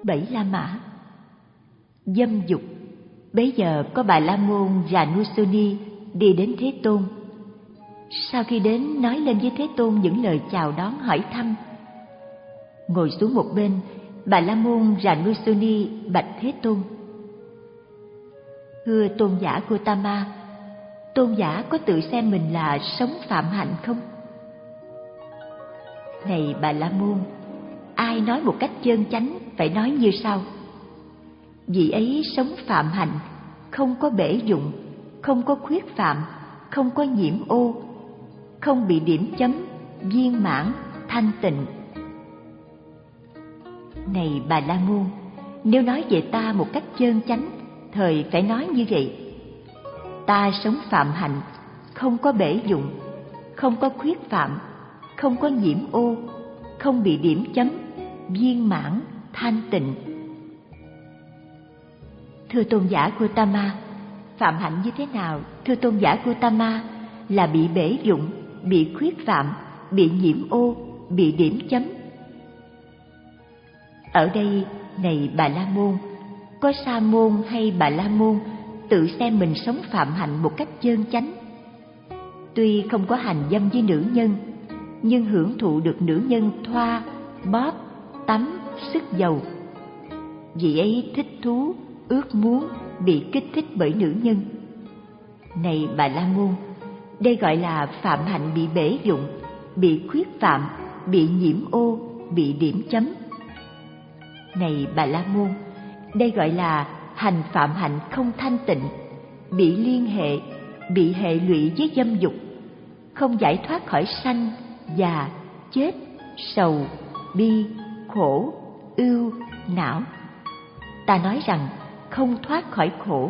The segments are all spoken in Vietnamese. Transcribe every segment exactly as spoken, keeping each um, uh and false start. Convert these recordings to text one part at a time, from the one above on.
Bảy La Mã. Dâm dục. Bấy giờ có Bà La Môn Janusoni đi đến Thế Tôn. Sau khi đến, nói lên với Thế Tôn những lời chào đón hỏi thăm. Ngồi xuống một bên, Bà La Môn Janusoni bạch Thế Tôn: Thưa tôn giả Gotama, tôn giả có tự xem mình là sống phạm hạnh không? Này Bà La Môn, ai nói một cách chân chánh phải nói như sau: vị ấy sống phạm hạnh, không có bể dụng, không có khuyết phạm, không có nhiễm ô, không bị điểm chấm, viên mãn, thanh tịnh. Này Bà La Môn, nếu nói về ta một cách chân chánh, thời phải nói như vậy: ta sống phạm hạnh, không có bể dụng, không có khuyết phạm, không có nhiễm ô, không bị điểm chấm, viên mãn, thanh tịnh. Thưa tôn giả Gotama, phạm hạnh như thế nào, thưa tôn giả Gotama, là bị bể dụng, bị khuyết phạm, bị nhiễm ô, bị điểm chấm? Ở đây, này Bà La Môn, có Sa môn hay Bà La Môn tự xem mình sống phạm hạnh một cách chân chánh. Tuy không có hành dâm với nữ nhân, nhưng hưởng thụ được nữ nhân thoa, bóp, tắm, sức dầu. Vị ấy thích thú, ước muốn, bị kích thích bởi nữ nhân. Này Bà La Môn, đây gọi là phạm hạnh bị bể dụng, bị khuyết phạm, bị nhiễm ô, bị điểm chấm. Này Bà La Môn, đây gọi là hành phạm hạnh không thanh tịnh, bị liên hệ, bị hệ lụy với dâm dục, không giải thoát khỏi sanh, già, chết, sầu, bi, khổ, ưu, não. Ta nói rằng không thoát khỏi khổ.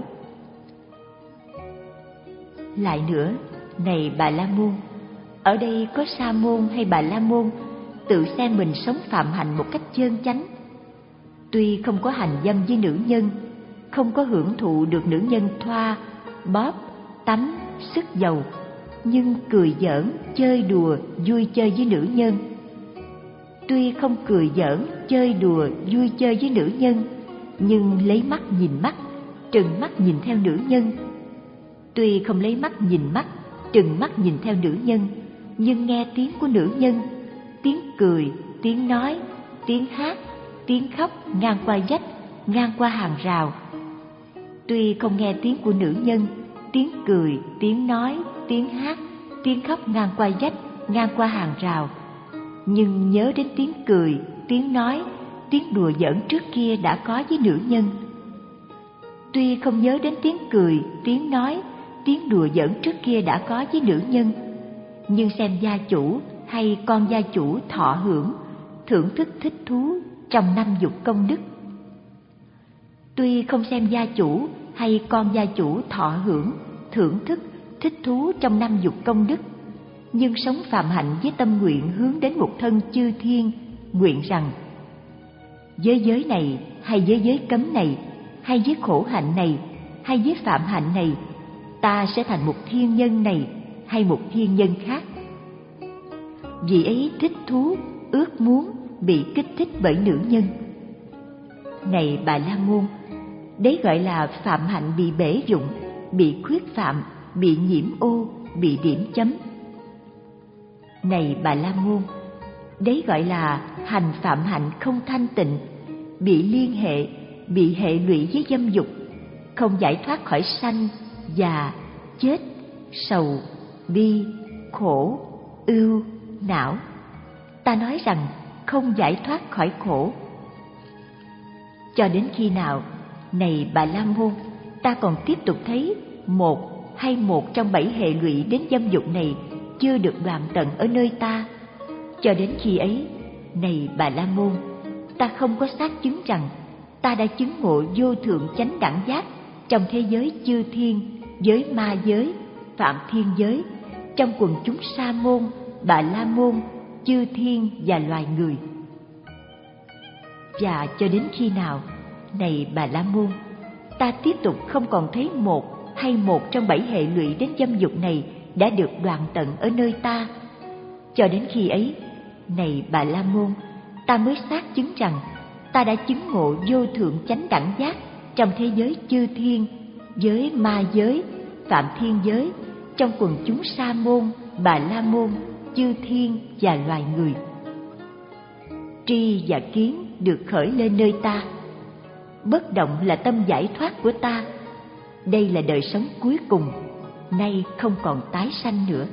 Lại nữa, này Bà La Môn, ở đây có Sa môn hay Bà La Môn tự xem mình sống phạm hạnh một cách chân chánh. Tuy không có hành dâm với nữ nhân, không có hưởng thụ được nữ nhân thoa, bóp, tắm, sức dầu, nhưng cười giỡn, chơi đùa, vui chơi với nữ nhân. Tuy không cười giỡn, chơi đùa, vui chơi với nữ nhân, nhưng lấy mắt nhìn mắt, trừng mắt nhìn theo nữ nhân. Tuy không lấy mắt nhìn mắt, trừng mắt nhìn theo nữ nhân, nhưng nghe tiếng của nữ nhân, tiếng cười, tiếng nói, tiếng hát, tiếng khóc ngang qua vách, ngang qua hàng rào. Tuy không nghe tiếng của nữ nhân, tiếng cười, tiếng nói, tiếng hát, tiếng khóc ngang qua vách, ngang qua hàng rào, nhưng nhớ đến tiếng cười, tiếng nói, tiếng đùa giỡn trước kia đã có với nữ nhân. Tuy không nhớ đến tiếng cười, tiếng nói, tiếng đùa giỡn trước kia đã có với nữ nhân, nhưng xem gia chủ hay con gia chủ thọ hưởng, thưởng thức thích thú trong năm dục công đức. Tuy không xem gia chủ hay con gia chủ thọ hưởng, thưởng thức, thích thú trong năm dục công đức, nhưng sống phạm hạnh với tâm nguyện hướng đến một thân chư thiên, nguyện rằng: giới giới này hay giới giới cấm này, hay với khổ hạnh này, hay với phạm hạnh này, ta sẽ thành một thiên nhân này hay một thiên nhân khác. Vì ấy thích thú, ước muốn, bị kích thích bởi nữ nhân. Này Bà La Môn, đấy gọi là phạm hạnh bị bể dụng, bị khuyết phạm, bị nhiễm ô, bị điểm chấm. Này Bà La Môn, đấy gọi là hành phạm hạnh không thanh tịnh, bị liên hệ, bị hệ lụy với dâm dục, không giải thoát khỏi sanh, già, chết, sầu, bi, khổ, ưu, não. Ta nói rằng không giải thoát khỏi khổ. Cho đến khi nào, này Bà La Môn, ta còn tiếp tục thấy một hay một trong bảy hệ lụy đến dâm dục này chưa được đoạn tận ở nơi ta. Cho đến khi ấy, này Bà La Môn, ta không có xác chứng rằng ta đã chứng ngộ vô thượng chánh đẳng giác trong thế giới chư thiên, giới ma giới, phạm thiên giới, trong quần chúng Sa môn, Bà La Môn, chư thiên và loài người. Và cho đến khi nào, này Bà La Môn, ta tiếp tục không còn thấy một hay một trong bảy hệ lụy đến dâm dục này đã được đoạn tận ở nơi ta. Cho đến khi ấy, này Bà La Môn, ta mới xác chứng rằng ta đã chứng ngộ vô thượng chánh đẳng giác trong thế giới chư thiên, giới ma giới, phạm thiên giới, trong quần chúng sa môn, bà la môn, chư thiên và loài người. Tri và kiến được khởi lên nơi ta. Bất động là tâm giải thoát của ta. Đây là đời sống cuối cùng, nay không còn tái sanh nữa.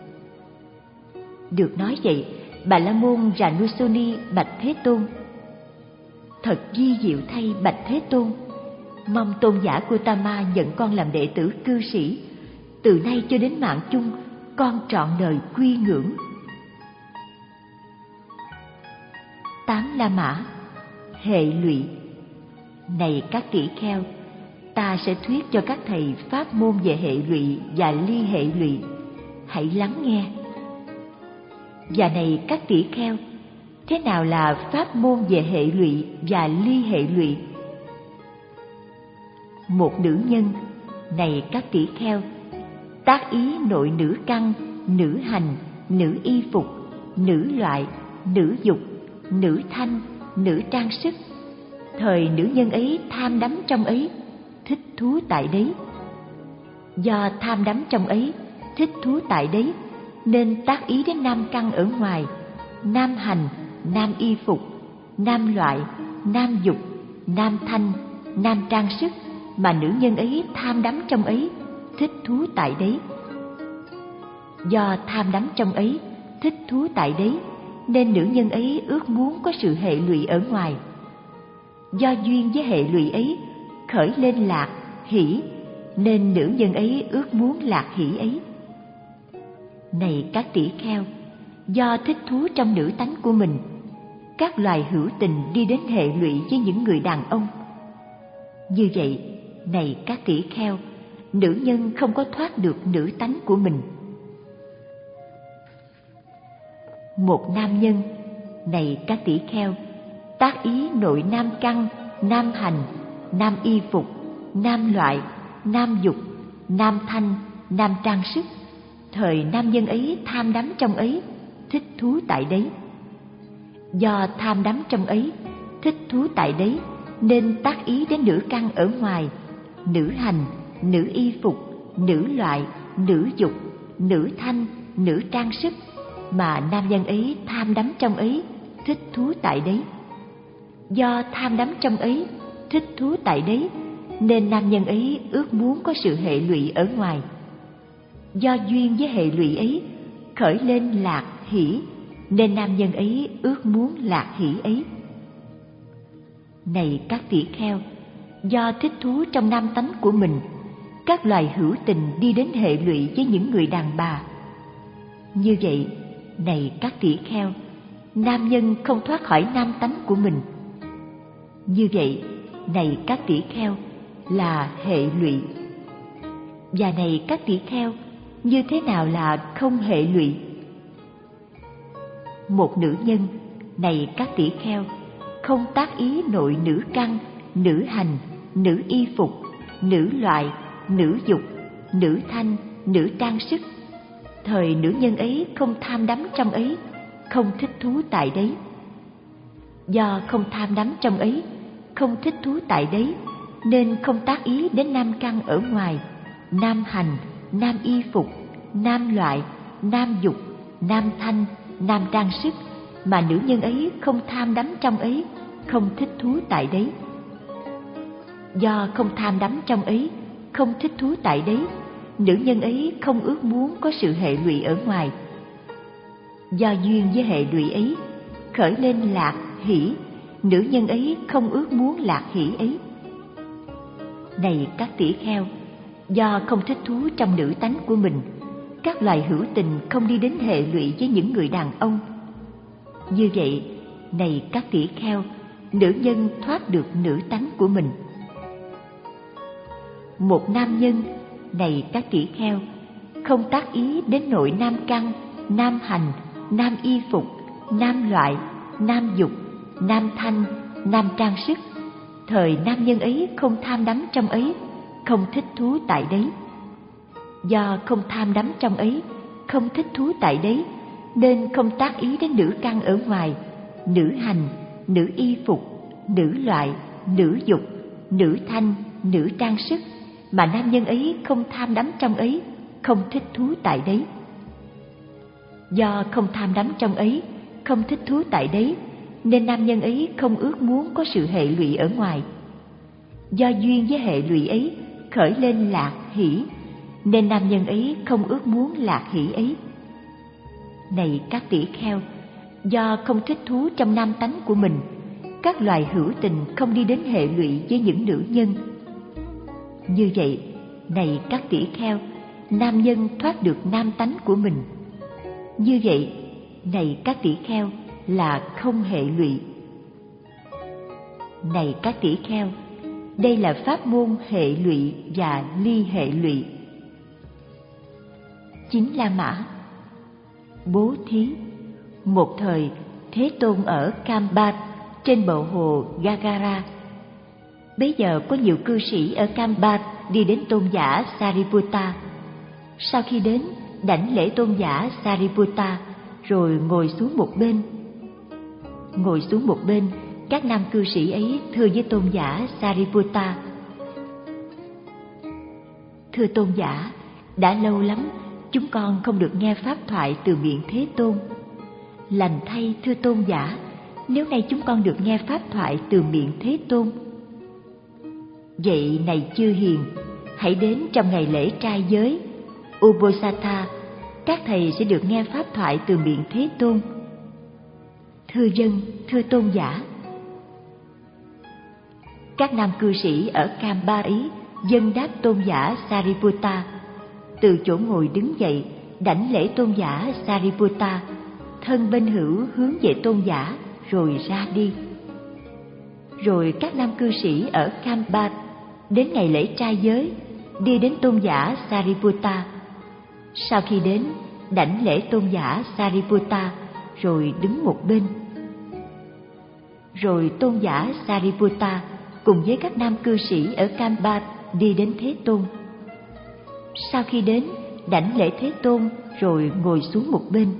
Được nói vậy, Bà La Môn Ranusoni bạch Thế Tôn: Thật vi diệu thay bạch Thế Tôn, mong tôn giả Gotama nhận con làm đệ tử cư sĩ. Từ nay cho đến mạng chung, con trọn đời quy ngưỡng. Tám La Mã hệ lụy. Này các tỷ kheo, ta sẽ thuyết cho các thầy pháp môn về hệ lụy và ly hệ lụy. Hãy lắng nghe. Và này các tỷ kheo, thế nào là pháp môn về hệ lụy và ly hệ lụy? Một nữ nhân, này các tỷ kheo, tác ý nội nữ căn, nữ hành, nữ y phục, nữ loại, nữ dục, nữ thanh, nữ trang sức. Thời nữ nhân ấy tham đắm trong ấy, thích thú tại đấy. Do tham đắm trong ấy, thích thú tại đấy, nên tác ý đến nam căn ở ngoài, nam hành, nam y phục, nam loại, nam dục, nam thanh, nam trang sức, mà nữ nhân ấy tham đắm trong ấy, thích thú tại đấy. Do tham đắm trong ấy, thích thú tại đấy, nên nữ nhân ấy ước muốn có sự hệ lụy ở ngoài. Do duyên với hệ lụy ấy khởi lên lạc, hỷ, nên nữ nhân ấy ước muốn lạc hỷ ấy. Này các tỷ kheo, do thích thú trong nữ tánh của mình, các loài hữu tình đi đến hệ lụy với những người đàn ông. Như vậy, này các tỷ kheo, nữ nhân không có thoát được nữ tánh của mình. Một nam nhân, này các tỷ kheo, tác ý nội nam căn, nam hành, nam y phục, nam loại, nam dục, nam thanh, nam trang sức. Thời nam nhân ấy tham đắm trong ấy, thích thú tại đấy. Do tham đắm trong ấy, thích thú tại đấy, nên tác ý đến nữ căn ở ngoài, nữ hành, nữ y phục, nữ loại, nữ dục, nữ thanh, nữ trang sức, mà nam nhân ấy tham đắm trong ấy, thích thú tại đấy. Do tham đắm trong ấy, thích thú tại đấy, nên nam nhân ấy ước muốn có sự hệ lụy ở ngoài. Do duyên với hệ lụy ấy khởi lên lạc hỷ, nên nam nhân ấy ước muốn lạc hỷ ấy. Này các tỷ kheo, do thích thú trong nam tánh của mình, các loài hữu tình đi đến hệ lụy với những người đàn bà. Như vậy, này các tỷ kheo, nam nhân không thoát khỏi nam tánh của mình. Như vậy, này các tỷ kheo, là hệ lụy. Và này các tỷ kheo, như thế nào là không hệ lụy? Một nữ nhân, này các tỷ kheo, không tác ý nội nữ căn, nữ hành, nữ y phục, nữ loại, nữ dục, nữ thanh, nữ trang sức. Thời nữ nhân ấy không tham đắm trong ấy, không thích thú tại đấy. Do không tham đắm trong ấy, không thích thú tại đấy, nên không tác ý đến nam căn ở ngoài, nam hành, nam y phục, nam loại, nam dục, nam thanh, nam trang sức, mà nữ nhân ấy không tham đắm trong ấy, không thích thú tại đấy. Do không tham đắm trong ấy, không thích thú tại đấy, nữ nhân ấy không ước muốn có sự hệ lụy ở ngoài. Do duyên với hệ lụy ấy khởi lên lạc hỷ, nữ nhân ấy không ước muốn lạc hỷ ấy. Này các tỷ kheo, do không thích thú trong nữ tánh của mình, các loài hữu tình không đi đến hệ lụy với những người đàn ông. Như vậy, này các tỷ kheo, nữ nhân thoát được nữ tánh của mình. Một nam nhân, này các tỷ kheo, không tác ý đến nội nam căn, nam hành, nam y phục, nam loại, nam dục, nam thanh, nam trang sức. Thời nam nhân ấy không tham đắm trong ấy, không thích thú tại đấy. Do không tham đắm trong ấy, không thích thú tại đấy, nên không tác ý đến nữ căn ở ngoài, nữ hành, nữ y phục, nữ loại, nữ dục, nữ thanh, nữ trang sức, mà nam nhân ấy không tham đắm trong ấy, không thích thú tại đấy. Do không tham đắm trong ấy, không thích thú tại đấy, nên nam nhân ấy không ước muốn có sự hệ lụy ở ngoài. Do duyên với hệ lụy ấy khởi lên lạc hỷ, nên nam nhân ấy không ước muốn lạc hỷ ấy. Này các tỷ kheo, do không thích thú trong nam tánh của mình, các loài hữu tình không đi đến hệ lụy với những nữ nhân. Như vậy, này các tỷ kheo, nam nhân thoát được nam tánh của mình. Như vậy, này các tỷ kheo, là không hệ lụy. Này các tỷ kheo, đây là pháp môn hệ lụy và ly hệ lụy. Chính La Mã. Bố thí. Một thời, Thế Tôn ở Kambat trên bờ hồ Gagara. Bấy giờ có nhiều cư sĩ ở Kambat đi đến tôn giả Sariputta. Sau khi đến, đảnh lễ tôn giả Sariputta rồi ngồi xuống một bên. Ngồi xuống một bên, các nam cư sĩ ấy thưa với tôn giả Sariputta: Thưa tôn giả, đã lâu lắm chúng con không được nghe pháp thoại từ miệng Thế Tôn. Lành thay thưa tôn giả, nếu nay chúng con được nghe pháp thoại từ miệng Thế Tôn. Vậy này chư hiền, hãy đến trong ngày lễ trai giới Uposatha, các thầy sẽ được nghe pháp thoại từ miệng Thế Tôn. Thưa dân, thưa tôn giả. Các nam cư sĩ ở Kampa ấy dâng đáp tôn giả Sariputta, từ chỗ ngồi đứng dậy đảnh lễ tôn giả Sariputta, thân bên hữu hướng về tôn giả rồi ra đi. Rồi các nam cư sĩ ở Kampa đến ngày lễ trai giới, đi đến tôn giả Sariputta. Sau khi đến, đảnh lễ tôn giả Sariputta rồi đứng một bên. Rồi tôn giả Sariputta cùng với các nam cư sĩ ở Kampa đi đến Thế Tôn. Sau khi đến, đảnh lễ Thế Tôn rồi ngồi xuống một bên.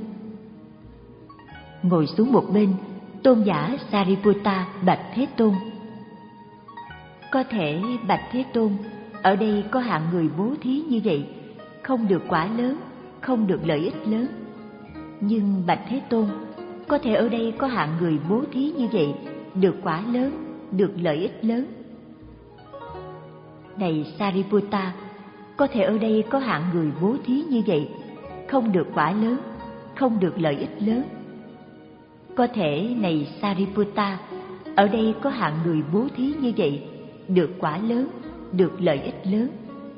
Ngồi xuống một bên, tôn giả Sariputta bạch Thế Tôn: Có thể bạch Thế Tôn, ở đây có hạng người bố thí như vậy, không được quả lớn, không được lợi ích lớn. Nhưng bạch Thế Tôn, có thể ở đây có hạng người bố thí như vậy, được quả lớn, được lợi ích lớn. Này Sariputta, có thể ở đây có hạng người bố thí như vậy, không được quả lớn, không được lợi ích lớn. Có thể này Sariputta, ở đây có hạng người bố thí như vậy, được quả lớn, được lợi ích lớn.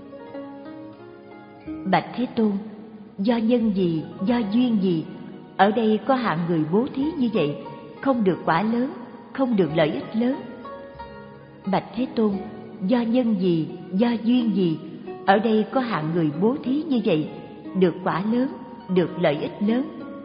Bạch Thế Tôn, do nhân gì, do duyên gì, ở đây có hạng người bố thí như vậy, không được quả lớn, không được lợi ích lớn. Bạch Thế Tôn, do nhân gì, do duyên gì, ở đây có hạng người bố thí như vậy, được quả lớn, được lợi ích lớn.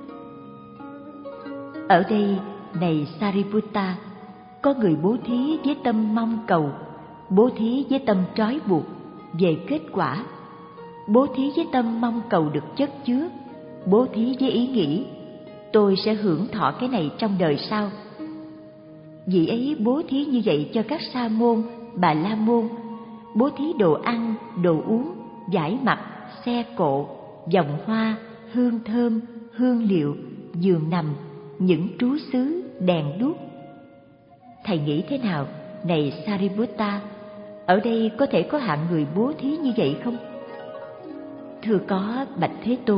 Ở đây, này Sariputta, có người bố thí với tâm mong cầu, bố thí với tâm trói buộc về kết quả, bố thí với tâm mong cầu được chất chứa, bố thí với ý nghĩ tôi sẽ hưởng thọ cái này trong đời sau. Vị ấy bố thí như vậy cho các sa môn, bà la môn, bố thí đồ ăn, đồ uống, giải mặt, xe cộ, vòng hoa, hương thơm, hương liệu, giường nằm, những trú xứ, đèn đuốc. Thầy nghĩ thế nào, này Sariputta, ở đây có thể có hạng người bố thí như vậy không? Thưa có, bạch Thế Tôn.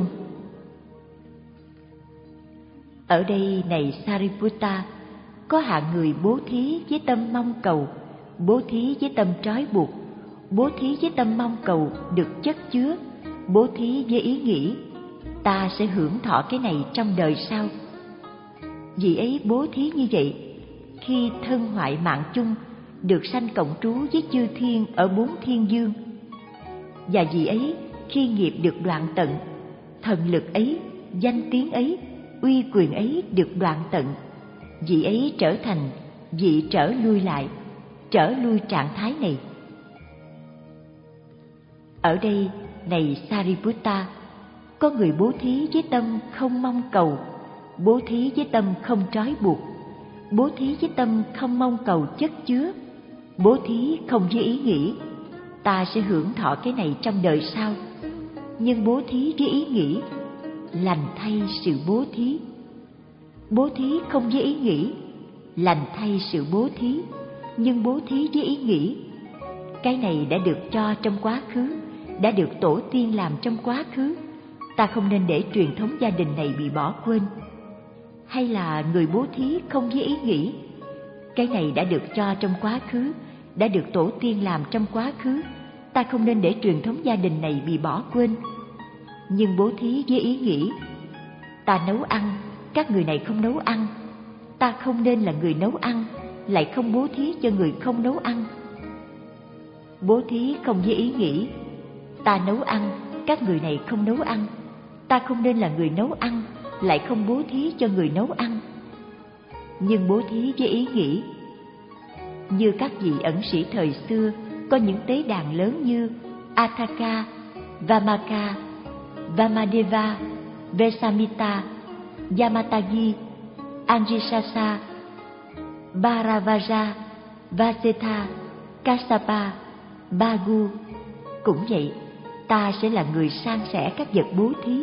Ở đây, này Sariputta, có hạng người bố thí với tâm mong cầu, bố thí với tâm trói buộc, bố thí với tâm mong cầu được chất chứa, bố thí với ý nghĩ ta sẽ hưởng thọ cái này trong đời sau. Vị ấy bố thí như vậy, khi thân hoại mạng chung, được sanh cộng trú với chư thiên ở bốn thiên dương. Và vị ấy khi nghiệp được đoạn tận, thần lực ấy, danh tiếng ấy, uy quyền ấy được đoạn tận, vị ấy trở thành vị trở lui lại, trở lui trạng thái này. Ở đây, này Sariputta, có người bố thí với tâm không mong cầu, bố thí với tâm không trói buộc, bố thí với tâm không mong cầu chất chứa, bố thí không với ý nghĩ ta sẽ hưởng thọ cái này trong đời sau, nhưng bố thí với ý nghĩ lành thay sự bố thí. Bố thí không với ý nghĩ lành thay sự bố thí, nhưng bố thí với ý nghĩ cái này đã được cho trong quá khứ, đã được tổ tiên làm trong quá khứ, ta không nên để truyền thống gia đình này bị bỏ quên. Hay là người bố thí không với ý nghĩ, cái này đã được cho trong quá khứ, đã được tổ tiên làm trong quá khứ, ta không nên để truyền thống gia đình này bị bỏ quên. Nhưng bố thí với ý nghĩ, ta nấu ăn, các người này không nấu ăn, ta không nên là người nấu ăn, lại không bố thí cho người không nấu ăn. Bố thí không với ý nghĩ, ta nấu ăn, các người này không nấu ăn, ta không nên là người nấu ăn, lại không bố thí cho người nấu ăn. Nhưng bố thí với ý nghĩ, như các vị ẩn sĩ thời xưa có những tế đàn lớn như Athaka, Vamaka, Vamadeva, Vesamita, Yamatagi, Anjisasa, Bharavaja, Vasetha, Kassapa, Bagu. Cũng vậy, ta sẽ là người san sẻ các vật bố thí.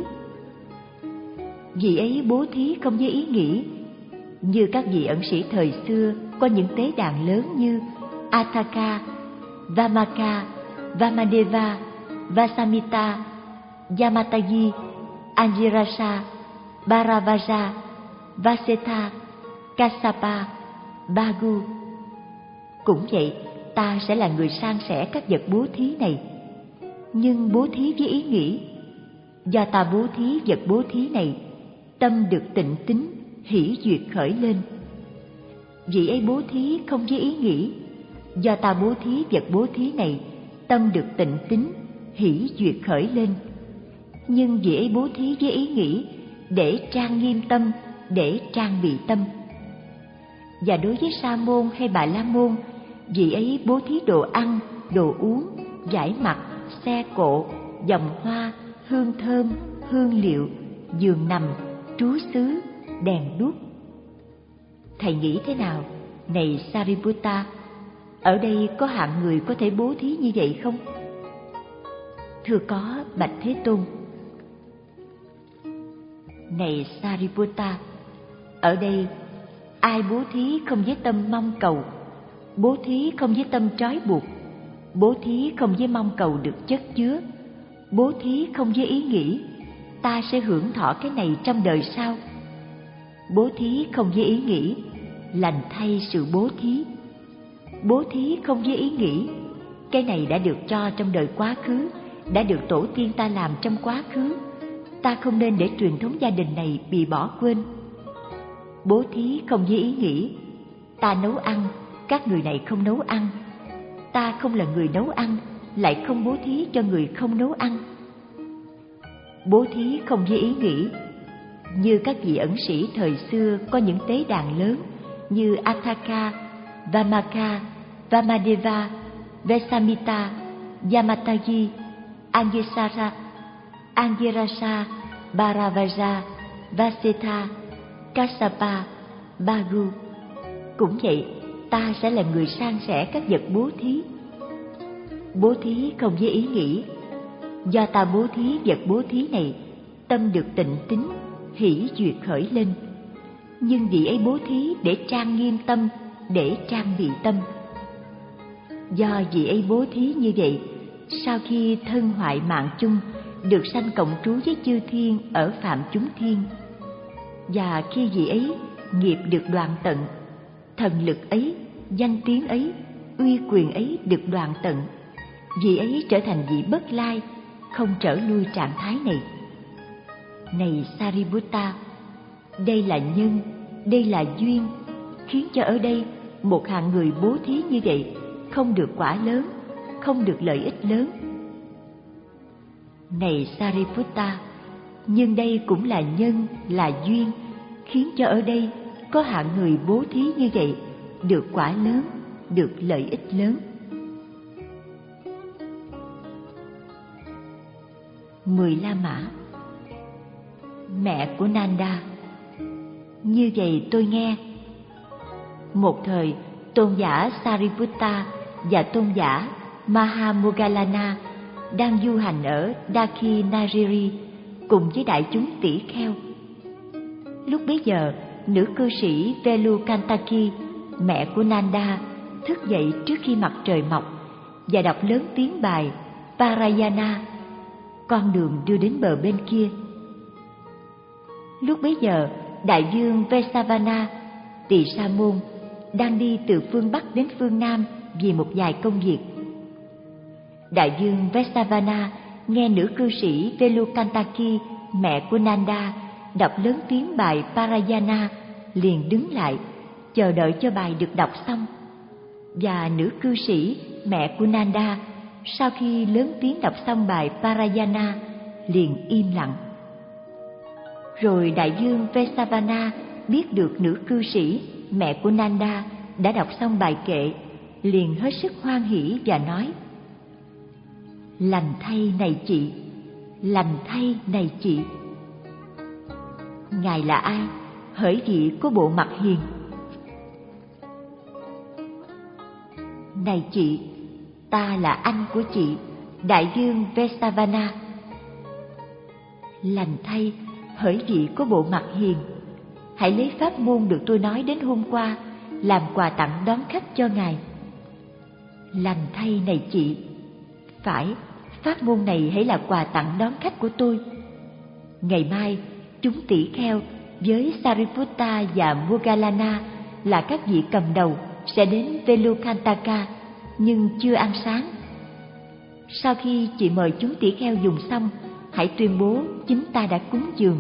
Vị ấy bố thí không với ý nghĩ, như các vị ẩn sĩ thời xưa có những tế đàn lớn như Athaka, Vamaka, Vamadeva, Vasamita, Yamatagi, Anjirasa, Bharavaja, Vasetha, Kassapa, Bagu. Cũng vậy, ta sẽ là người san sẻ các vật bố thí này. Nhưng bố thí với ý nghĩ, do ta bố thí vật bố thí này, tâm được tịnh tín, hỷ duyệt khởi lên. Vị ấy bố thí không với ý nghĩ, do ta bố thí vật bố thí này, tâm được tịnh tín, hỷ duyệt khởi lên. Nhưng vị ấy bố thí với ý nghĩ, để trang nghiêm tâm, để trang bị tâm. Và đối với sa môn hay bà la môn, vị ấy bố thí đồ ăn, đồ uống, vải mặc, xe cộ, vòng hoa, hương thơm, hương liệu, giường nằm, trú xứ, đèn đuốc. Thầy nghĩ thế nào, này Sariputta? Ở đây có hạng người có thể bố thí như vậy không? Thưa có, bạch Thế Tôn. Này Sariputta, ở đây ai bố thí không với tâm mong cầu, bố thí không với tâm trói buộc, bố thí không với mong cầu được chất chứa, bố thí không với ý nghĩ ta sẽ hưởng thọ cái này trong đời sau, bố thí không với ý nghĩ lành thay sự bố thí, bố thí không với ý nghĩ cái này đã được cho trong đời quá khứ, đã được tổ tiên ta làm trong quá khứ, ta không nên để truyền thống gia đình này bị bỏ quên. Bố thí không với ý nghĩ ta nấu ăn, các người này không nấu ăn, ta không là người nấu ăn, lại không bố thí cho người không nấu ăn. Bố thí không với ý nghĩ, như các vị ẩn sĩ thời xưa có những tế đàn lớn như Athaka, Vamaka, Vamadeva, Vesamita, Yamatagi, Angisara, Angirasa, Bharavaja, Vasetha, Kassapa, Bagu. Cũng vậy, ta sẽ là người san sẻ các vật bố thí. Bố thí không với ý nghĩ, do ta bố thí vật bố thí này, tâm được tịnh tín, hỷ duyệt khởi lên. Nhưng vị ấy bố thí để trang nghiêm tâm, để trang bị tâm. Do vị ấy bố thí như vậy, sau khi thân hoại mạng chung, được sanh cộng trú với chư thiên ở phạm chúng thiên. Và khi vị ấy nghiệp được đoạn tận, thần lực ấy, danh tiếng ấy, uy quyền ấy được đoạn tận, vị ấy trở thành vị bất lai, không trở lui trạng thái này. Này Sariputta, đây là nhân, đây là duyên, khiến cho ở đây một hạng người bố thí như vậy không được quả lớn, không được lợi ích lớn. Này Sariputta, nhưng đây cũng là nhân, là duyên, khiến cho ở đây có hạng người bố thí như vậy được quả lớn, được lợi ích lớn. Mười La Mã. Mẹ của Nanda: như vậy tôi nghe, một thời tôn giả Sariputta và tôn giả Mahamoggallana đang du hành ở Dakshinagiri cùng với đại chúng tỷ kheo. Lúc bấy giờ, nữ cư sĩ Velukantaki, mẹ của Nanda, thức dậy trước khi mặt trời mọc và đọc lớn tiếng bài Parayana, con đường đưa đến bờ bên kia. Lúc bấy giờ, đại vương Vesavana, Tỳ Sa Môn, đang đi từ phương Bắc đến phương Nam vì một vài công việc. Đại vương Vesavana nghe nữ cư sĩ Velukantaki, mẹ của Nanda, đọc lớn tiếng bài Parayana, liền đứng lại, chờ đợi cho bài được đọc xong. Và nữ cư sĩ, mẹ của Nanda, sau khi lớn tiếng đọc xong bài Parayana, liền im lặng. Rồi đại vương Vesavana biết được nữ cư sĩ, mẹ của Nanda, đã đọc xong bài kệ, liền hết sức hoan hỉ và nói: lành thay này chị, lành thay này chị. Ngài là ai? Hỡi vị có bộ mặt hiền. Này chị, ta là anh của chị, đại vương Vesavana. Lành thay, hỡi vị có bộ mặt hiền, hãy lấy pháp môn được tôi nói đến hôm qua làm quà tặng đón khách cho ngài. Lành thay này chị, phải, pháp môn này hãy là quà tặng đón khách của tôi. Ngày mai, chúng tỷ kheo với Sariputta và Moggallana là các vị cầm đầu sẽ đến Velukantaka, nhưng chưa ăn sáng. Sau khi chị mời chúng tỷ kheo dùng xong, hãy tuyên bố chính ta đã cúng dường.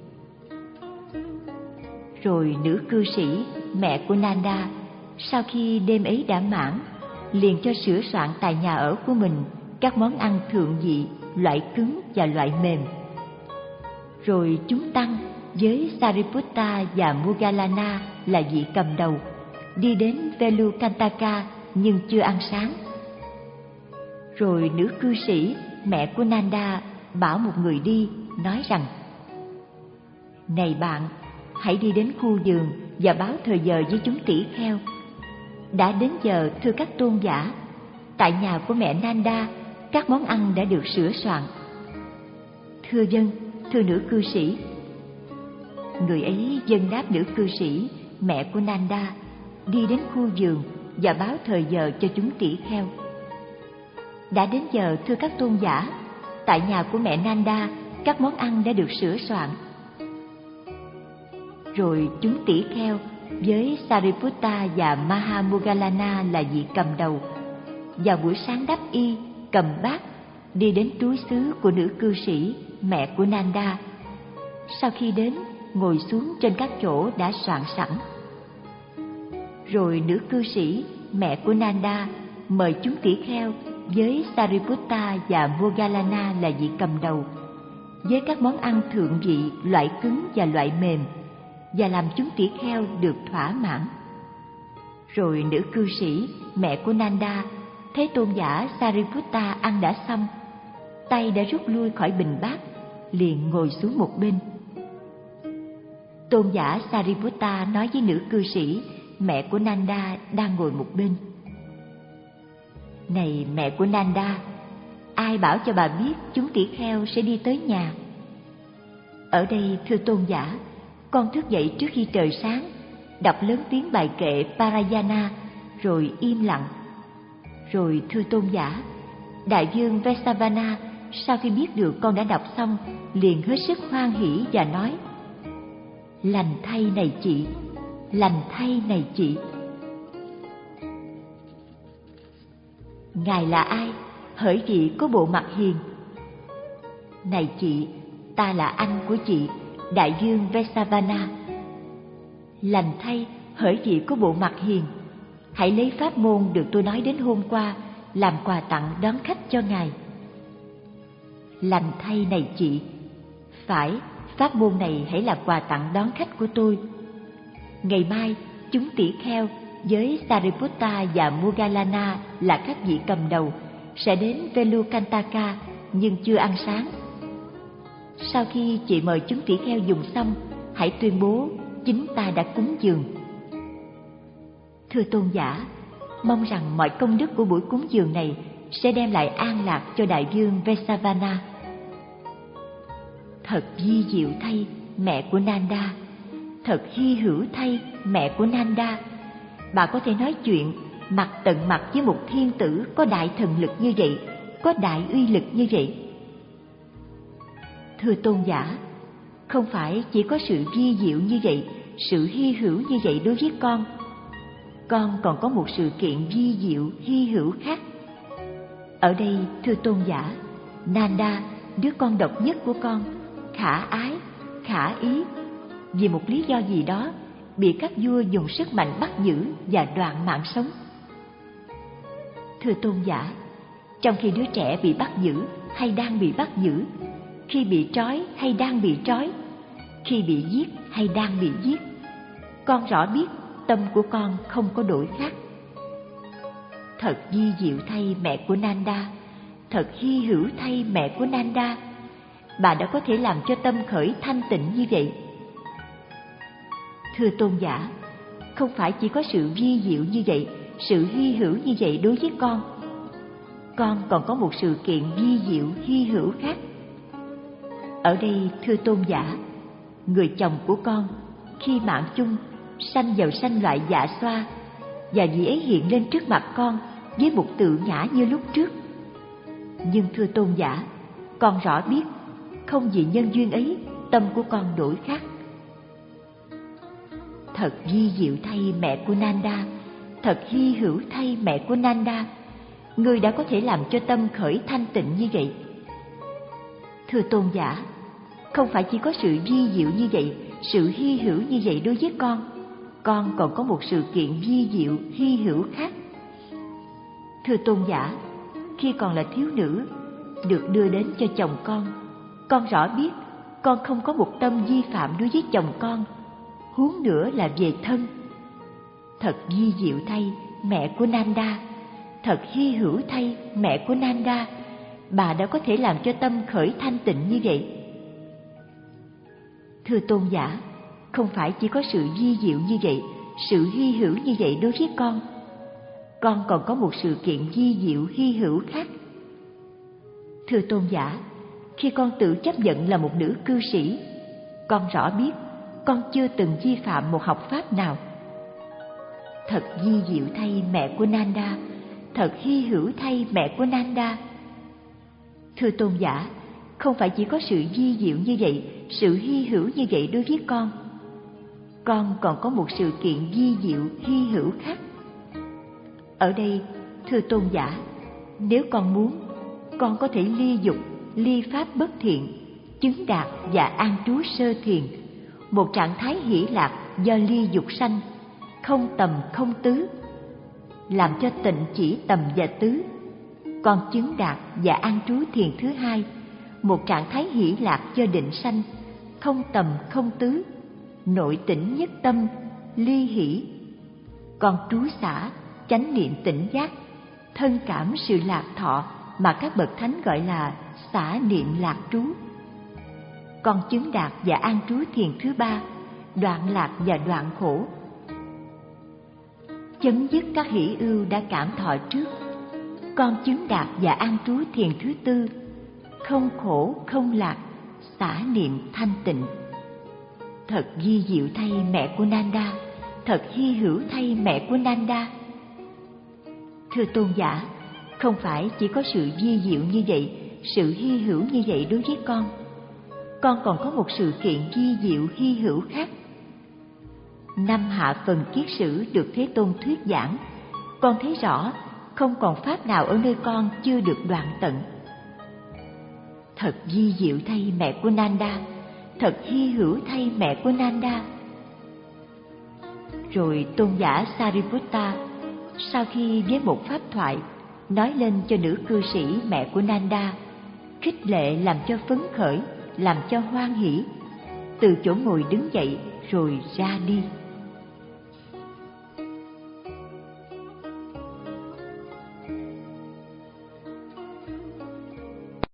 Rồi nữ cư sĩ, mẹ của Nanda, sau khi đêm ấy đã mãn, liền cho sửa soạn tại nhà ở của mình các món ăn thượng vị, loại cứng và loại mềm. Rồi chúng tăng với Sariputta và Moggallana là vị cầm đầu đi đến Velukantaka nhưng chưa ăn sáng. Rồi nữ cư sĩ, mẹ của Nanda, bảo một người đi, nói rằng: này bạn, hãy đi đến khu vườn và báo thời giờ với chúng tỷ kheo. Đã đến giờ, thưa các tôn giả, tại nhà của mẹ Nanda các món ăn đã được sửa soạn. Thưa vâng, thưa nữ cư sĩ. Người ấy vâng đáp nữ cư sĩ, mẹ của Nanda, đi đến khu vườn và báo thời giờ cho chúng tỷ kheo. Đã đến giờ, thưa các tôn giả, tại nhà của mẹ Nanda các món ăn đã được sửa soạn. Rồi chúng tỷ kheo với Sariputta và Mahamoggallana là vị cầm đầu, vào buổi sáng đắp y, cầm bát, đi đến túi xứ của nữ cư sĩ, mẹ của Nanda. Sau khi đến, ngồi xuống trên các chỗ đã soạn sẵn. Rồi nữ cư sĩ, mẹ của Nanda, mời chúng tỷ kheo với Sariputta và Moggallana là vị cầm đầu, với các món ăn thượng vị, loại cứng và loại mềm, và làm chúng tỷ kheo được thỏa mãn. Rồi nữ cư sĩ, mẹ của Nanda, thấy tôn giả Sariputta ăn đã xong, tay đã rút lui khỏi bình bát, liền ngồi xuống một bên. Tôn giả Sariputta nói với nữ cư sĩ, mẹ của Nanda đang ngồi một bên: này mẹ của Nanda, ai bảo cho bà biết chúng tỷ kheo sẽ đi tới nhà? Ở đây, thưa tôn giả, con thức dậy trước khi trời sáng, đọc lớn tiếng bài kệ Parayana, rồi im lặng. Rồi thưa tôn giả, đại vương Vesavana sau khi biết được con đã đọc xong, liền hết sức hoan hỉ và nói: lành thay này chị, lành thay này chị. Ngài là ai? Hỡi vị có bộ mặt hiền. Này chị, ta là anh của chị, đại vương Vesavana. Lành thay, hỡi vị có bộ mặt hiền, hãy lấy pháp môn được tôi nói đến hôm qua làm quà tặng đón khách cho ngài. Lành thay này chị, phải, pháp môn này hãy là quà tặng đón khách của tôi. Ngày mai, chúng tỷ kheo với Sariputta và Moggallana là các vị cầm đầu sẽ đến Velukantaka nhưng chưa ăn sáng. Sau khi chị mời chúng tỷ kheo dùng xong, hãy tuyên bố chính ta đã cúng dường. Thưa tôn giả, mong rằng mọi công đức của buổi cúng dường này sẽ đem lại an lạc cho đại vương Vesavana. Thật vi diệu thay, mẹ của Nanda. Thật hy hữu thay, mẹ của Nanda. Bà có thể nói chuyện mặt tận mặt với một thiên tử có đại thần lực như vậy, có đại uy lực như vậy. Thưa tôn giả, không phải chỉ có sự vi diệu như vậy, sự hy hữu như vậy đối với con. Con còn có một sự kiện vi diệu, hy hữu khác. Ở đây, thưa tôn giả, Nanda, đứa con độc nhất của con, khả ái, khả ý, vì một lý do gì đó bị các vua dùng sức mạnh bắt giữ và đoạn mạng sống. Thưa tôn giả, trong khi đứa trẻ bị bắt giữ hay đang bị bắt giữ, khi bị trói hay đang bị trói, khi bị giết hay đang bị giết, con rõ biết tâm của con không có đổi khác. Thật vi diệu thay, mẹ của Nanda. Thật hy hữu thay, mẹ của Nanda. Bà đã có thể làm cho tâm khởi thanh tịnh như vậy. Thưa tôn giả, không phải chỉ có sự vi diệu như vậy, sự hy hữu như vậy đối với con. Con còn có một sự kiện vi diệu, hy hữu khác. Ở đây, thưa tôn giả, người chồng của con khi mạng chung sanh vào sanh loại dạ xoa, và vị ấy hiện lên trước mặt con với một tự ngã như lúc trước. Nhưng thưa tôn giả, con rõ biết không vì nhân duyên ấy tâm của con đổi khác. Thật vi diệu thay, mẹ của Nanda. Thật hy hữu thay, mẹ của Nanda. Người đã có thể làm cho tâm khởi thanh tịnh như vậy. Thưa tôn giả, không phải chỉ có sự vi diệu như vậy, sự hy hữu như vậy đối với con. Con còn có một sự kiện vi diệu, hy hữu khác. Thưa tôn giả, khi còn là thiếu nữ, được đưa đến cho chồng con, con rõ biết con không có một tâm vi phạm đối với chồng con, huống nữa là về thân. Thật vi diệu thay, mẹ của Nanda. Thật hy hữu thay, mẹ của Nanda. Bà đã có thể làm cho tâm khởi thanh tịnh như vậy. Thưa tôn giả, không phải chỉ có sự vi diệu như vậy, sự hy hữu như vậy đối với con. Con còn có một sự kiện vi diệu, hy hữu khác. Thưa tôn giả, khi con tự chấp nhận là một nữ cư sĩ, con rõ biết con chưa từng vi phạm một học pháp nào. Thật vi diệu thay, mẹ của Nanda. Thật hy hữu thay, mẹ của Nanda. Thưa tôn giả, không phải chỉ có sự vi diệu như vậy, sự hy hữu như vậy đối với con. Con còn có một sự kiện vi diệu, hy hữu khác. Ở đây, thưa tôn giả, nếu con muốn, con có thể ly dục, ly pháp bất thiện, chứng đạt và an trú sơ thiền, một trạng thái hỷ lạc do ly dục sanh, không tầm không tứ, làm cho tịnh chỉ tầm và tứ. Con chứng đạt và an trú thiền thứ hai, một trạng thái hỷ lạc do định sanh, không tầm không tứ, nội tỉnh nhất tâm, ly hỷ. Con trú xả, chánh niệm tỉnh giác, thân cảm sự lạc thọ mà các bậc thánh gọi là xả niệm lạc trú. Con chứng đạt và an trú thiền thứ ba, đoạn lạc và đoạn khổ, chấm dứt các hỷ ưu đã cảm thọ trước. Con chứng đạt và an trú thiền thứ tư, không khổ không lạc, xả niệm thanh tịnh. Thật vi diệu thay, mẹ của Nanda. Thật hy hữu thay, mẹ của Nanda. Thưa tôn giả, không phải chỉ có sự vi diệu như vậy, sự hy hữu như vậy đối với con. Con còn có một sự kiện vi diệu, hy hữu khác. Năm hạ phần kiết sử được Thế Tôn thuyết giảng, con thấy rõ không còn pháp nào ở nơi con chưa được đoạn tận. Thật vi diệu thay, mẹ của Nanda. Thật hy hữu thay, mẹ của Nanda. Rồi tôn giả Sariputta, sau khi với một pháp thoại nói lên cho nữ cư sĩ mẹ của Nanda, khích lệ làm cho phấn khởi, làm cho hoan hỷ, từ chỗ ngồi đứng dậy rồi ra đi.